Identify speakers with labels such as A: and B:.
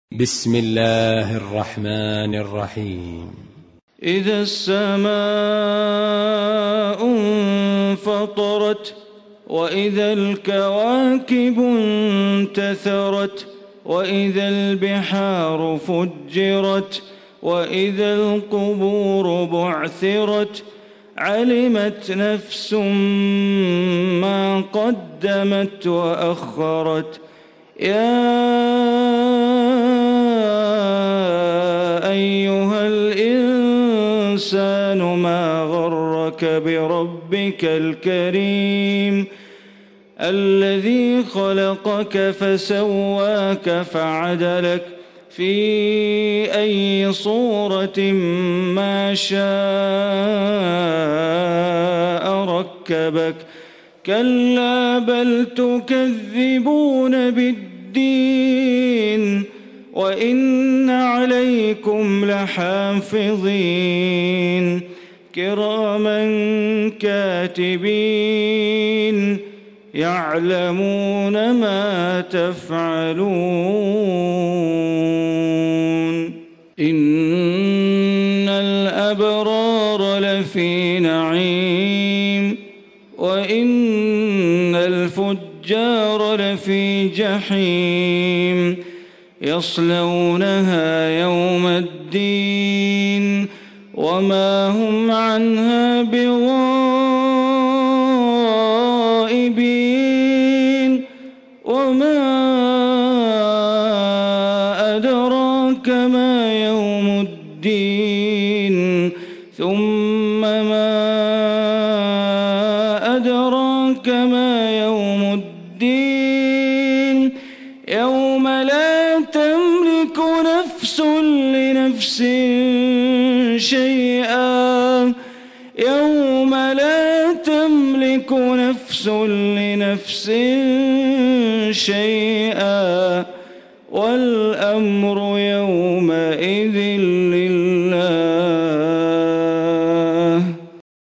A: بسم الله الرحمن الرحيم.
B: إذا السماء انفطرت وإذا الكواكب انتثرت وإذا البحار فجرت وإذا القبور بعثرت علمت نفس ما قدمت وأخرت. يا أيها الإنسان ما غرك بربك الكريم الذي خلقك فسواك فعدلك في أي صورة ما شاء ركبك. كلا بل تكذبون بالدين وإن عليكم لحافظين كراما كاتبين يعلمون ما تفعلون. إن الأبرار لفي نعيم وإن الفجار لفي جحيم يصلونها يوم الدين وما هم عنها بغائبين. وما أدراك ما يوم الدين ثم ما أدراك ما يوم الدين يوم لا تملك نفس لنفس شيئا يوم لا تملك نفس لنفس شيئا والأمر